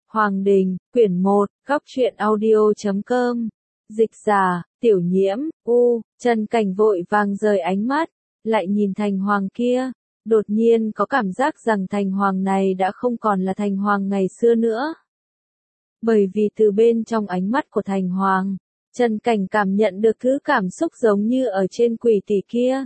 Hoàng Đình, quyển 1, góc truyện audio.com. Dịch giả, Tiểu Nhiễm, Trần Cảnh vội vàng rời ánh mắt, lại nhìn Thành Hoàng kia, đột nhiên có cảm giác rằng Thành Hoàng này đã không còn là Thành Hoàng ngày xưa nữa. Bởi vì từ bên trong ánh mắt của Thành Hoàng, Trần Cảnh cảm nhận được thứ cảm xúc giống như ở trên quỷ tỷ kia.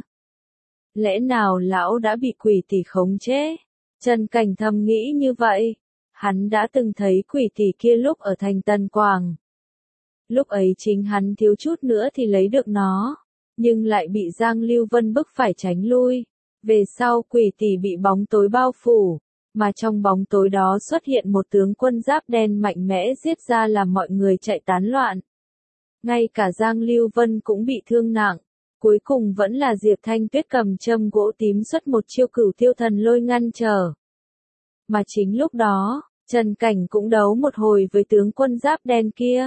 Lẽ nào lão đã bị quỷ tỷ khống chế? Trần Cảnh thầm nghĩ như vậy. Hắn đã từng thấy quỷ tỷ kia lúc ở thành Tân Quảng. Lúc ấy chính hắn thiếu chút nữa thì lấy được nó, nhưng lại bị Giang Lưu Vân bức phải tránh lui. Về sau quỷ tỷ bị bóng tối bao phủ, mà trong bóng tối đó xuất hiện một tướng quân giáp đen mạnh mẽ giết ra làm mọi người chạy tán loạn. Ngay cả Giang Lưu Vân cũng bị thương nặng, cuối cùng vẫn là Diệp Thanh Tuyết cầm châm gỗ tím xuất một chiêu Cửu Tiêu Thần Lôi ngăn trở. Mà chính lúc đó, Trần Cảnh cũng đấu một hồi với tướng quân giáp đen kia.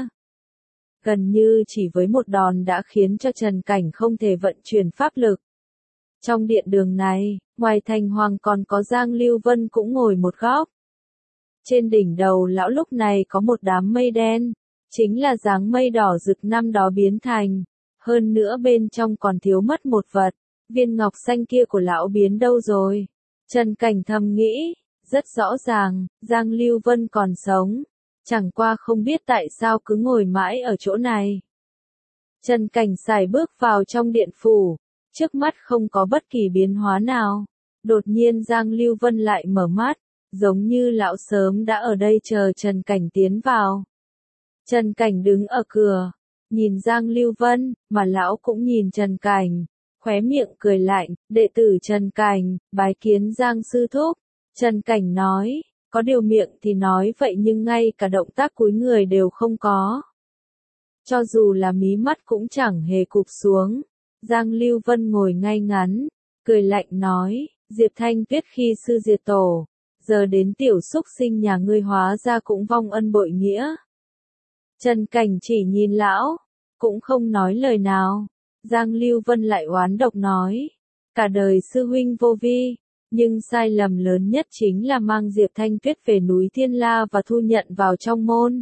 Gần như chỉ với một đòn đã khiến cho Trần Cảnh không thể vận chuyển pháp lực. Trong điện đường này, ngoài Thành Hoàng còn có Giang Lưu Vân cũng ngồi một góc. Trên đỉnh đầu lão lúc này có một đám mây đen, chính là dáng mây đỏ rực năm đó biến thành. Hơn nữa bên trong còn thiếu mất một vật, viên ngọc xanh kia của lão biến đâu rồi? Trần Cảnh thầm nghĩ. Rất rõ ràng, Giang Lưu Vân còn sống, chẳng qua không biết tại sao cứ ngồi mãi ở chỗ này. Trần Cảnh sải bước vào trong điện phủ, trước mắt không có bất kỳ biến hóa nào. Đột nhiên Giang Lưu Vân lại mở mắt, giống như lão sớm đã ở đây chờ Trần Cảnh tiến vào. Trần Cảnh đứng ở cửa, nhìn Giang Lưu Vân, mà lão cũng nhìn Trần Cảnh, khóe miệng cười lạnh, đệ tử Trần Cảnh, bái kiến Giang sư thúc. Trần Cảnh nói, có điều miệng thì nói vậy nhưng ngay cả động tác cúi người đều không có. Cho dù là mí mắt cũng chẳng hề cụp xuống. Giang Lưu Vân ngồi ngay ngắn, cười lạnh nói, Diệp Thanh Tuyết khi sư diệt tổ, giờ đến tiểu xúc sinh nhà ngươi hóa ra cũng vong ân bội nghĩa. Trần Cảnh chỉ nhìn lão, cũng không nói lời nào. Giang Lưu Vân lại oán độc nói, cả đời sư huynh vô vi. Nhưng sai lầm lớn nhất chính là mang Diệp Thanh Tuyết về núi Thiên La và thu nhận vào trong môn.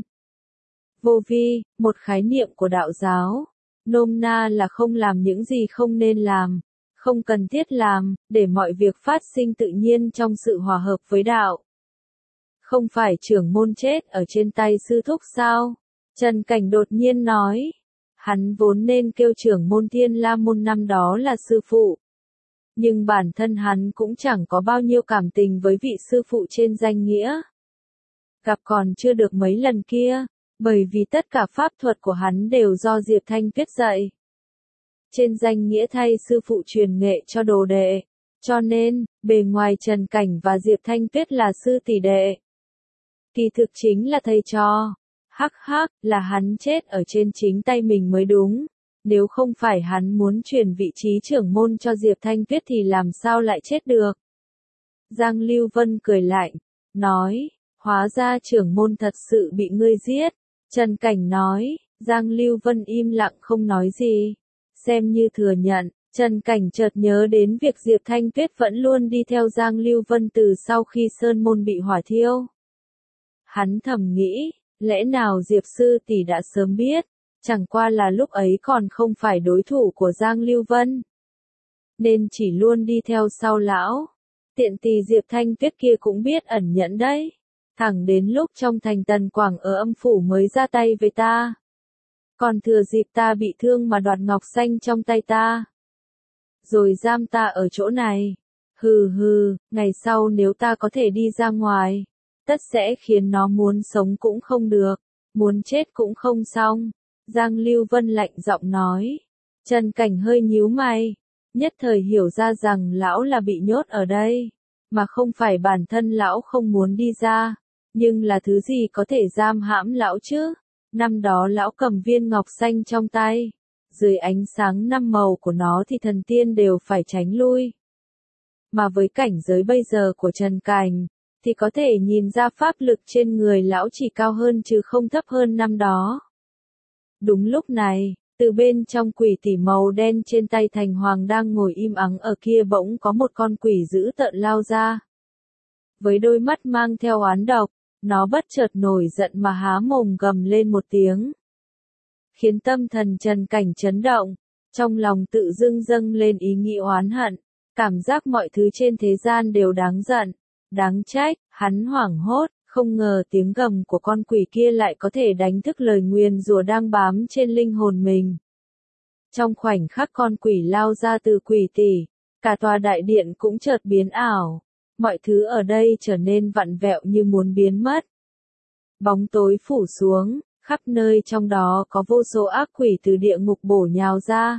Vô vi, một khái niệm của đạo giáo, nôm na là không làm những gì không nên làm, không cần thiết làm, để mọi việc phát sinh tự nhiên trong sự hòa hợp với đạo. Không phải trưởng môn chết ở trên tay sư thúc sao? Trần Cảnh đột nhiên nói, hắn vốn nên kêu trưởng môn Thiên La môn năm đó là sư phụ. Nhưng bản thân hắn cũng chẳng có bao nhiêu cảm tình với vị sư phụ trên danh nghĩa. Gặp còn chưa được mấy lần kia, bởi vì tất cả pháp thuật của hắn đều do Diệp Thanh Tuyết dạy. Trên danh nghĩa thay sư phụ truyền nghệ cho đồ đệ, cho nên, bề ngoài Trần Cảnh và Diệp Thanh Tuyết là sư tỷ đệ. Kỳ thực chính là thầy trò. Hắc hắc, là hắn chết ở trên chính tay mình mới đúng. Nếu không phải hắn muốn truyền vị trí trưởng môn cho Diệp Thanh Tuyết thì làm sao lại chết được? Giang Lưu Vân cười lạnh, nói, hóa ra trưởng môn thật sự bị ngươi giết. Trần Cảnh nói, Giang Lưu Vân im lặng không nói gì. Xem như thừa nhận, Trần Cảnh chợt nhớ đến việc Diệp Thanh Tuyết vẫn luôn đi theo Giang Lưu Vân từ sau khi sơn môn bị hỏa thiêu. Hắn thầm nghĩ, lẽ nào Diệp sư tỷ đã sớm biết? Chẳng qua là lúc ấy còn không phải đối thủ của Giang Lưu Vân. Nên chỉ luôn đi theo sau lão. Tiện tỳ Diệp Thanh Tuyết kia cũng biết ẩn nhẫn đấy. Thẳng đến lúc trong thành Tần Quảng ở âm phủ mới ra tay với ta. Còn thừa dịp ta bị thương mà đoạt ngọc xanh trong tay ta. Rồi giam ta ở chỗ này. Hừ hừ, ngày sau nếu ta có thể đi ra ngoài, tất sẽ khiến nó muốn sống cũng không được, muốn chết cũng không xong. Giang Lưu Vân lạnh giọng nói. Trần Cảnh hơi nhíu mày, nhất thời hiểu ra rằng lão là bị nhốt ở đây, mà không phải bản thân lão không muốn đi ra, nhưng là thứ gì có thể giam hãm lão chứ? Năm đó lão cầm viên ngọc xanh trong tay, dưới ánh sáng năm màu của nó thì thần tiên đều phải tránh lui. Mà với cảnh giới bây giờ của Trần Cảnh, thì có thể nhìn ra pháp lực trên người lão chỉ cao hơn chứ không thấp hơn năm đó. Đúng lúc này, từ bên trong quỷ tỷ màu đen trên tay Thành Hoàng đang ngồi im ắng ở kia bỗng có một con quỷ dữ tợn lao ra. Với đôi mắt mang theo oán độc, nó bất chợt nổi giận mà há mồm gầm lên một tiếng, khiến tâm thần Trần Cảnh chấn động, trong lòng tự dưng dâng lên ý nghĩ oán hận, cảm giác mọi thứ trên thế gian đều đáng giận, đáng trách, hắn hoảng hốt, không ngờ tiếng gầm của con quỷ kia lại có thể đánh thức lời nguyền rủa đang bám trên linh hồn mình. Trong khoảnh khắc con quỷ lao ra từ quỷ tỷ, cả tòa đại điện cũng chợt biến ảo, mọi thứ ở đây trở nên vặn vẹo như muốn biến mất. Bóng tối phủ xuống, khắp nơi trong đó có vô số ác quỷ từ địa ngục bổ nhào ra.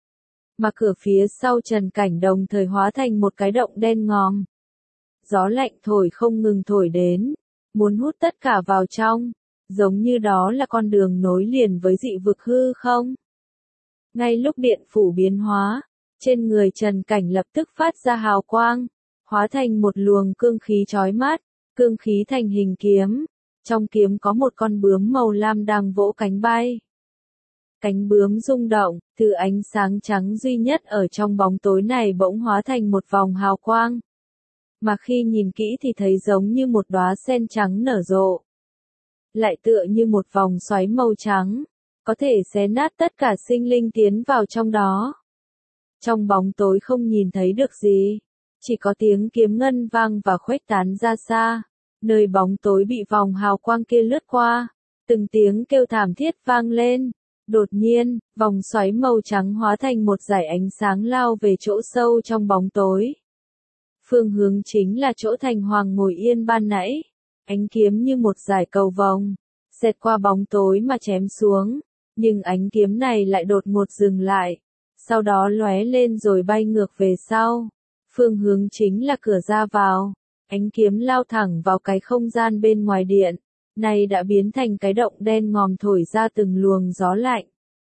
Mà cửa phía sau Trần Cảnh đồng thời hóa thành một cái động đen ngòm. Gió lạnh thổi không ngừng thổi đến, muốn hút tất cả vào trong, giống như đó là con đường nối liền với dị vực hư không. Ngay lúc điện phủ biến hóa, trên người Trần Cảnh lập tức phát ra hào quang, hóa thành một luồng cương khí chói mắt, cương khí thành hình kiếm, trong kiếm có một con bướm màu lam đang vỗ cánh bay. Cánh bướm rung động, thứ ánh sáng trắng duy nhất ở trong bóng tối này bỗng hóa thành một vòng hào quang. Mà khi nhìn kỹ thì thấy giống như một đóa sen trắng nở rộ. Lại tựa như một vòng xoáy màu trắng, có thể xé nát tất cả sinh linh tiến vào trong đó. Trong bóng tối không nhìn thấy được gì, chỉ có tiếng kiếm ngân vang và khuếch tán ra xa, nơi bóng tối bị vòng hào quang kia lướt qua, từng tiếng kêu thảm thiết vang lên. Đột nhiên, vòng xoáy màu trắng hóa thành một dải ánh sáng lao về chỗ sâu trong bóng tối. Phương hướng chính là chỗ Thành Hoàng ngồi yên ban nãy. Ánh kiếm như một dải cầu vồng, xẹt qua bóng tối mà chém xuống, nhưng ánh kiếm này lại đột ngột dừng lại, sau đó lóe lên rồi bay ngược về sau. Phương hướng chính là cửa ra vào. Ánh kiếm lao thẳng vào cái không gian bên ngoài điện, này đã biến thành cái động đen ngòm thổi ra từng luồng gió lạnh.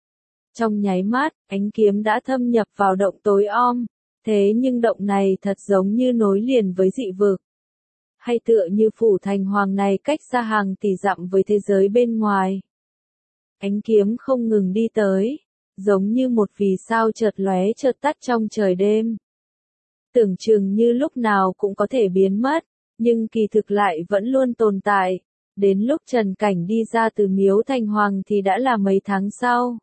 Trong nháy mắt, ánh kiếm đã thâm nhập vào động tối om, thế nhưng động này thật giống như nối liền với dị vực. Hay tựa như phủ Thành Hoàng này cách xa hàng tỷ dặm với thế giới bên ngoài. Ánh kiếm không ngừng đi tới, giống như một vì sao chợt lóe chợt tắt trong trời đêm. Tưởng chừng như lúc nào cũng có thể biến mất, nhưng kỳ thực lại vẫn luôn tồn tại. Đến lúc Trần Cảnh đi ra từ miếu Thành Hoàng thì đã là mấy tháng sau.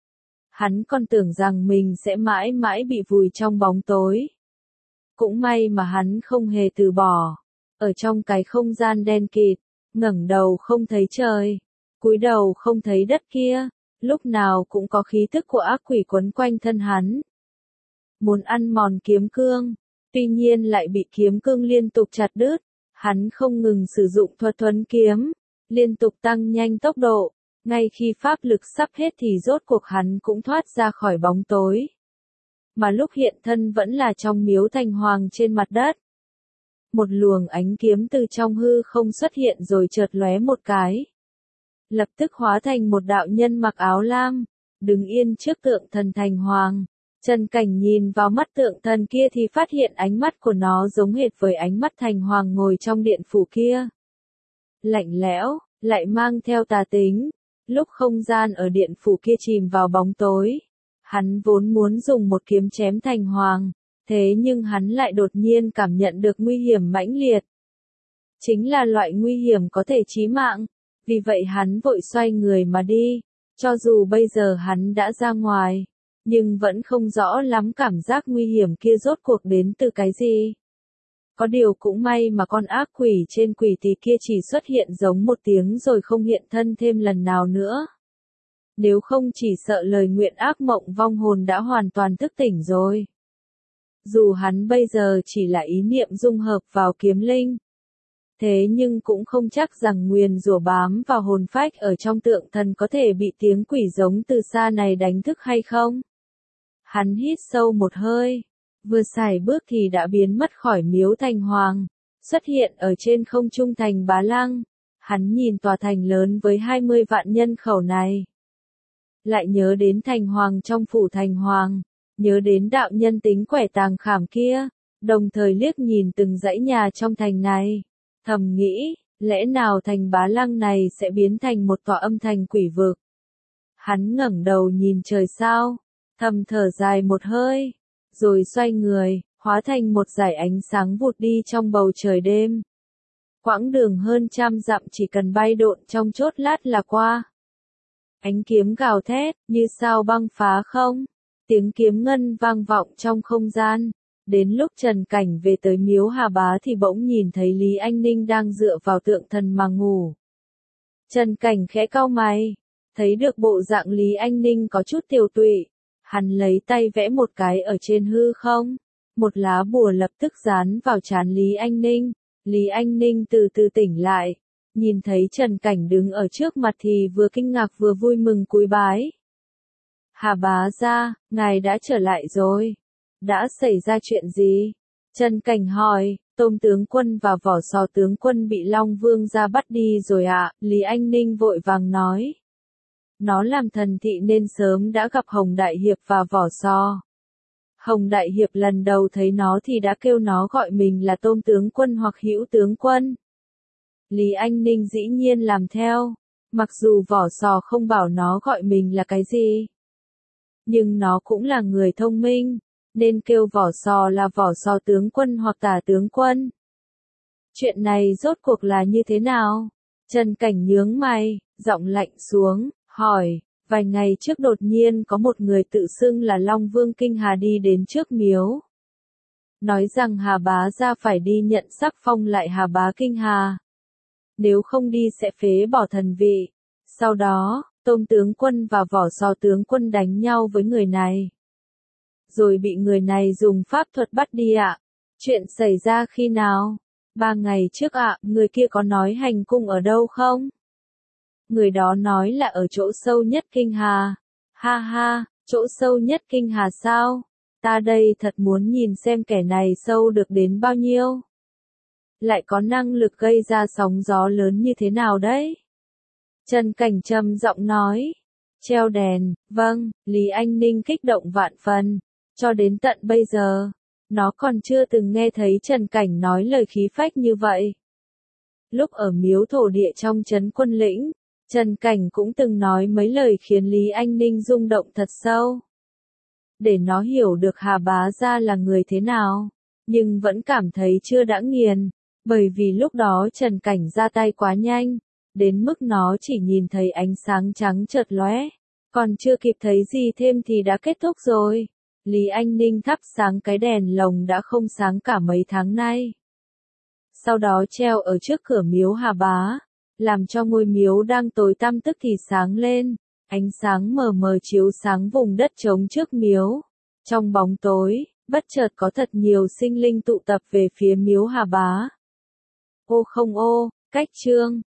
Hắn còn tưởng rằng mình sẽ mãi mãi bị vùi trong bóng tối. Cũng may mà hắn không hề từ bỏ. Ở trong cái không gian đen kịt, ngẩng đầu không thấy trời, cúi đầu không thấy đất kia, lúc nào cũng có khí thức của ác quỷ quấn quanh thân hắn. Muốn ăn mòn kiếm cương, tuy nhiên lại bị kiếm cương liên tục chặt đứt. Hắn không ngừng sử dụng thuật thuấn kiếm, liên tục tăng nhanh tốc độ, ngay khi pháp lực sắp hết thì rốt cuộc hắn cũng thoát ra khỏi bóng tối. Mà lúc hiện thân vẫn là trong miếu Thành Hoàng trên mặt đất. Một luồng ánh kiếm từ trong hư không xuất hiện rồi chợt lóe một cái. Lập tức hóa thành một đạo nhân mặc áo lam, đứng yên trước tượng thần Thành Hoàng. Trần Cảnh nhìn vào mắt tượng thần kia thì phát hiện ánh mắt của nó giống hệt với ánh mắt Thành Hoàng ngồi trong điện phủ kia. Lạnh lẽo, lại mang theo tà tính. Lúc không gian ở điện phủ kia chìm vào bóng tối, hắn vốn muốn dùng một kiếm chém Thành Hoàng, thế nhưng hắn lại đột nhiên cảm nhận được nguy hiểm mãnh liệt. Chính là loại nguy hiểm có thể chí mạng, vì vậy hắn vội xoay người mà đi, cho dù bây giờ hắn đã ra ngoài. Nhưng vẫn không rõ lắm cảm giác nguy hiểm kia rốt cuộc đến từ cái gì. Có điều cũng may mà con ác quỷ trên quỷ tỳ kia chỉ xuất hiện giống một tiếng rồi không hiện thân thêm lần nào nữa. Nếu không chỉ sợ lời nguyện ác mộng vong hồn đã hoàn toàn thức tỉnh rồi. Dù hắn bây giờ chỉ là ý niệm dung hợp vào kiếm linh. Thế nhưng cũng không chắc rằng nguyền rủa bám vào hồn phách ở trong tượng thần có thể bị tiếng quỷ giống từ xa này đánh thức hay không. Hắn hít sâu một hơi, vừa xài bước thì đã biến mất khỏi miếu Thành Hoàng, xuất hiện ở trên không trung thành Bá Lăng. Hắn nhìn tòa thành lớn với 20 vạn nhân khẩu này. Lại nhớ đến Thành Hoàng trong phủ Thành Hoàng, nhớ đến đạo nhân tính quẻ tàng khảm kia, đồng thời liếc nhìn từng dãy nhà trong thành này. Thầm nghĩ, lẽ nào thành Bá Lăng này sẽ biến thành một tòa âm thành quỷ vực. Hắn ngẩng đầu nhìn trời sao, thầm thở dài một hơi, rồi xoay người, hóa thành một dải ánh sáng vụt đi trong bầu trời đêm. Quãng đường hơn 100 dặm chỉ cần bay độn trong chốc lát là qua. Ánh kiếm gào thét, như sao băng phá không. Tiếng kiếm ngân vang vọng trong không gian. Đến lúc Trần Cảnh về tới miếu Hà Bá thì bỗng nhìn thấy Lý Anh Ninh đang dựa vào tượng thần mà ngủ. Trần Cảnh khẽ cau mày, thấy được bộ dạng Lý Anh Ninh có chút tiều tụy. Hắn lấy tay vẽ một cái ở trên hư không. Một lá bùa lập tức dán vào trán Lý Anh Ninh. Lý Anh Ninh từ từ tỉnh lại. Nhìn thấy Trần Cảnh đứng ở trước mặt thì vừa kinh ngạc vừa vui mừng cúi bái. Hà bá gia, ngài đã trở lại rồi. Đã xảy ra chuyện gì? Trần Cảnh hỏi, Tôm tướng quân và Vỏ Sò tướng quân bị Long Vương gia bắt đi rồi ạ, Lý Anh Ninh vội vàng nói. Nó làm thần thị nên sớm đã gặp Hồng Đại Hiệp và Vỏ Sò. Hồng Đại Hiệp lần đầu thấy nó thì đã kêu nó gọi mình là Tôm tướng quân hoặc Hữu tướng quân. Lý Anh Ninh dĩ nhiên làm theo, mặc dù Vỏ Sò không bảo nó gọi mình là cái gì. Nhưng nó cũng là người thông minh, nên kêu Vỏ Sò là Vỏ Sò tướng quân hoặc Tả tướng quân. Chuyện này rốt cuộc là như thế nào? Trần Cảnh nhướng mày, giọng lạnh xuống, hỏi, vài ngày trước đột nhiên có một người tự xưng là Long Vương Kinh Hà đi đến trước miếu. Nói rằng Hà bá gia phải đi nhận sắc phong lại Hà bá Kinh Hà. Nếu không đi sẽ phế bỏ thần vị. Sau đó, Tôm tướng quân và Vỏ Sò tướng quân đánh nhau với người này. Rồi bị người này dùng pháp thuật bắt đi ạ. Chuyện xảy ra khi nào? 3 ngày trước ạ, người kia có nói hành cung ở đâu không? Người đó nói là ở chỗ sâu nhất Kinh Hà. Ha ha, chỗ sâu nhất Kinh Hà sao? Ta đây thật muốn nhìn xem kẻ này sâu được đến bao nhiêu. Lại có năng lực gây ra sóng gió lớn như thế nào đấy? Trần Cảnh trầm giọng nói. Treo đèn, vâng, Lý Anh Ninh kích động vạn phần. Cho đến tận bây giờ, nó còn chưa từng nghe thấy Trần Cảnh nói lời khí phách như vậy. Lúc ở miếu thổ địa trong trấn Quân Lĩnh, Trần Cảnh cũng từng nói mấy lời khiến Lý Anh Ninh rung động thật sâu. Để nó hiểu được Hà bá gia là người thế nào, nhưng vẫn cảm thấy chưa đã nghiền, bởi vì lúc đó Trần Cảnh ra tay quá nhanh, đến mức nó chỉ nhìn thấy ánh sáng trắng chợt lóe, còn chưa kịp thấy gì thêm thì đã kết thúc rồi. Lý Anh Ninh thắp sáng cái đèn lồng đã không sáng cả mấy tháng nay. Sau đó treo ở trước cửa miếu Hà bá, làm cho ngôi miếu đang tối tăm tức thì sáng lên, ánh sáng mờ mờ chiếu sáng vùng đất trống trước miếu. Trong bóng tối, bất chợt có thật nhiều sinh linh tụ tập về phía miếu Hà bá. Ô không ô, cách chương